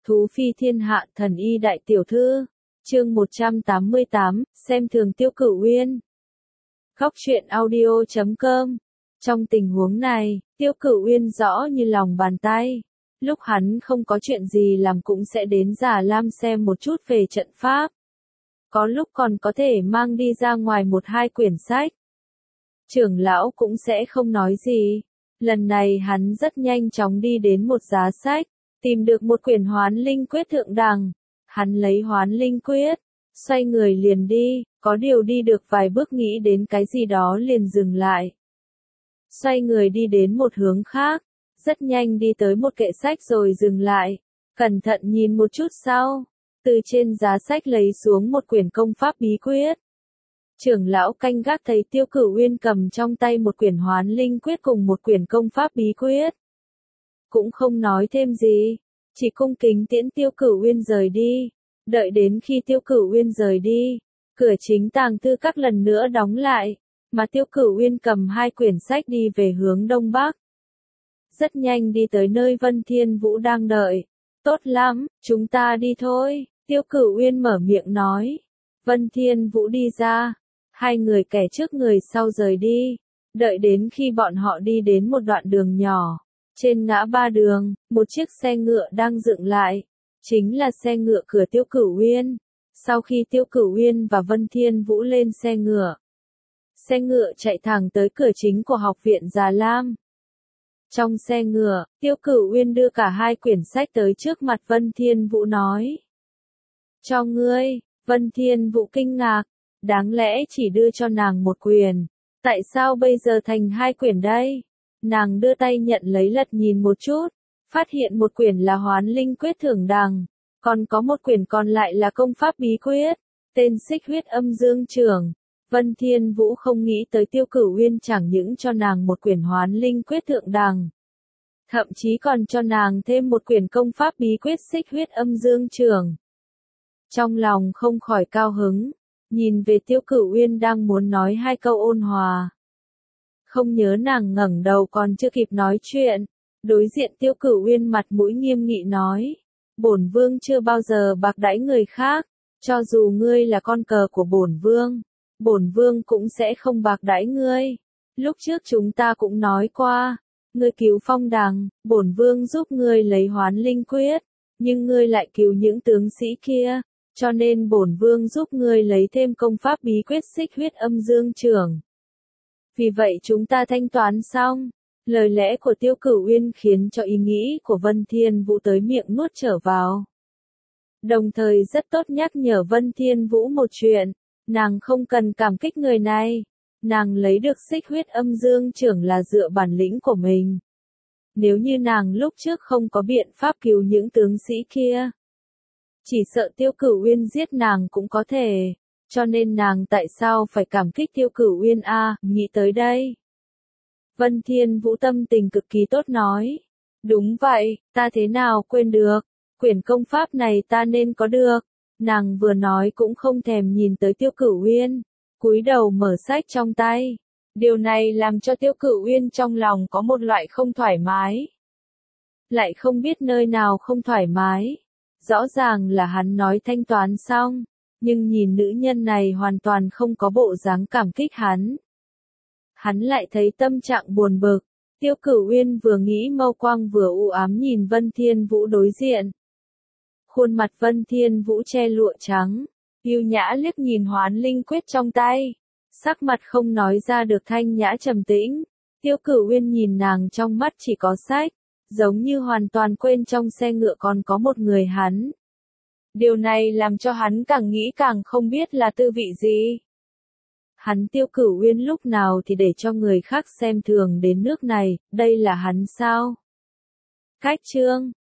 Thú phi thiên hạ thần y đại tiểu thư. Chương 188, xem thường Tiêu Cửu Uyên. Góc truyện audio.com. Trong tình huống này, Tiêu Cửu Uyên rõ như lòng bàn tay. Lúc hắn không có chuyện gì làm cũng sẽ đến Già Lam xem một chút về trận pháp. Có lúc còn có thể mang đi ra ngoài một hai quyển sách. Trưởng lão cũng sẽ không nói gì. Lần này hắn rất nhanh chóng đi đến một giá sách, tìm được một quyển Hoán Linh Quyết thượng đẳng. Hắn lấy Hoán Linh Quyết, xoay người liền đi, có điều đi được vài bước nghĩ đến cái gì đó liền dừng lại. Xoay người đi đến một hướng khác, rất nhanh đi tới một kệ sách rồi dừng lại, cẩn thận nhìn một chút sau, từ trên giá sách lấy xuống một quyển công pháp bí quyết. Trưởng lão canh gác thấy Tiêu Cửu Uyên cầm trong tay một quyển Hoán Linh Quyết cùng một quyển công pháp bí quyết. Cũng không nói thêm gì, chỉ cung kính tiễn Tiêu Cửu Uyên rời đi. Đợi đến khi Tiêu Cửu Uyên rời đi, cửa chính tàng thư các lần nữa đóng lại, mà Tiêu Cửu Uyên cầm hai quyển sách đi về hướng đông bắc. Rất nhanh đi tới nơi Vân Thiên Vũ đang đợi. Tốt lắm, chúng ta đi thôi, Tiêu Cửu Uyên mở miệng nói. Vân Thiên Vũ đi ra, hai người kẻ trước người sau rời đi. Đợi đến khi bọn họ đi đến một đoạn đường nhỏ, trên ngã ba đường, một chiếc xe ngựa đang dựng lại. Chính là xe ngựa cửa Tiêu Cửu Uyên. Sau khi Tiêu Cửu Uyên và Vân Thiên Vũ lên xe ngựa chạy thẳng tới cửa chính của học viện Già Lam. Trong xe ngựa, Tiêu Cửu Uyên đưa cả hai quyển sách tới trước mặt Vân Thiên Vũ nói. Cho ngươi. Vân Thiên Vũ kinh ngạc, đáng lẽ chỉ đưa cho nàng một quyển, tại sao bây giờ thành hai quyển đây? Nàng đưa tay nhận lấy lật nhìn một chút, phát hiện một quyển là Hoán Linh Quyết thượng đẳng, còn có một quyển còn lại là công pháp bí quyết, tên Xích Huyết Âm Dương Trưởng. Vân Thiên Vũ không nghĩ tới Tiêu Cửu Uyên chẳng những cho nàng một quyển Hoán Linh Quyết thượng đẳng, thậm chí còn cho nàng thêm một quyển công pháp bí quyết Xích Huyết Âm Dương Trưởng. Trong lòng không khỏi cao hứng, nhìn về Tiêu Cửu Uyên đang muốn nói hai câu ôn hòa. Không nhớ nàng ngẩng đầu còn chưa kịp nói chuyện, đối diện Tiêu Cửu Uyên mặt mũi nghiêm nghị nói, bổn vương chưa bao giờ bạc đãi người khác, cho dù ngươi là con cờ của bổn vương cũng sẽ không bạc đãi ngươi. Lúc trước chúng ta cũng nói qua, ngươi cứu Phong Đằng, bổn vương giúp ngươi lấy Hoán Linh Quyết, nhưng ngươi lại cứu những tướng sĩ kia, cho nên bổn vương giúp ngươi lấy thêm công pháp bí quyết Xích Huyết Âm Dương Trưởng. Vì vậy chúng ta thanh toán xong. Lời lẽ của Tiêu Cửu Uyên khiến cho ý nghĩ của Vân Thiên Vũ tới miệng nuốt trở vào. Đồng thời rất tốt nhắc nhở Vân Thiên Vũ một chuyện, nàng không cần cảm kích người này, nàng lấy được Xích Huyết Âm Dương Trưởng là dựa bản lĩnh của mình. Nếu như nàng lúc trước không có biện pháp cứu những tướng sĩ kia, chỉ sợ Tiêu Cửu Uyên giết nàng cũng có thể, cho nên nàng tại sao phải cảm kích Tiêu Cửu Uyên a? Nghĩ tới đây, Vân Thiên Vũ tâm tình cực kỳ tốt nói. Đúng vậy, ta thế nào quên được, quyển công pháp này ta nên có được. Nàng vừa nói cũng không thèm nhìn tới Tiêu Cửu Uyên, cúi đầu mở sách trong tay. Điều này làm cho Tiêu Cửu Uyên trong lòng có một loại không thoải mái. Lại không biết nơi nào không thoải mái. Rõ ràng là hắn nói thanh toán xong, nhưng nhìn nữ nhân này hoàn toàn không có bộ dáng cảm kích hắn. Hắn lại thấy tâm trạng buồn bực. Tiêu Cửu Uyên vừa nghĩ mâu quang vừa u ám nhìn Vân Thiên Vũ đối diện. Khuôn mặt Vân Thiên Vũ che lụa trắng, yêu nhã liếc nhìn Hoán Linh Quyết trong tay, sắc mặt không nói ra được thanh nhã trầm tĩnh. Tiêu Cửu Uyên nhìn nàng trong mắt chỉ có sách, giống như hoàn toàn quên trong xe ngựa còn có một người hắn. Điều này làm cho hắn càng nghĩ càng không biết là tư vị gì. Hắn Tiêu Cửu Uyên lúc nào thì để cho người khác xem thường đến nước này, đây là hắn sao? Cách chương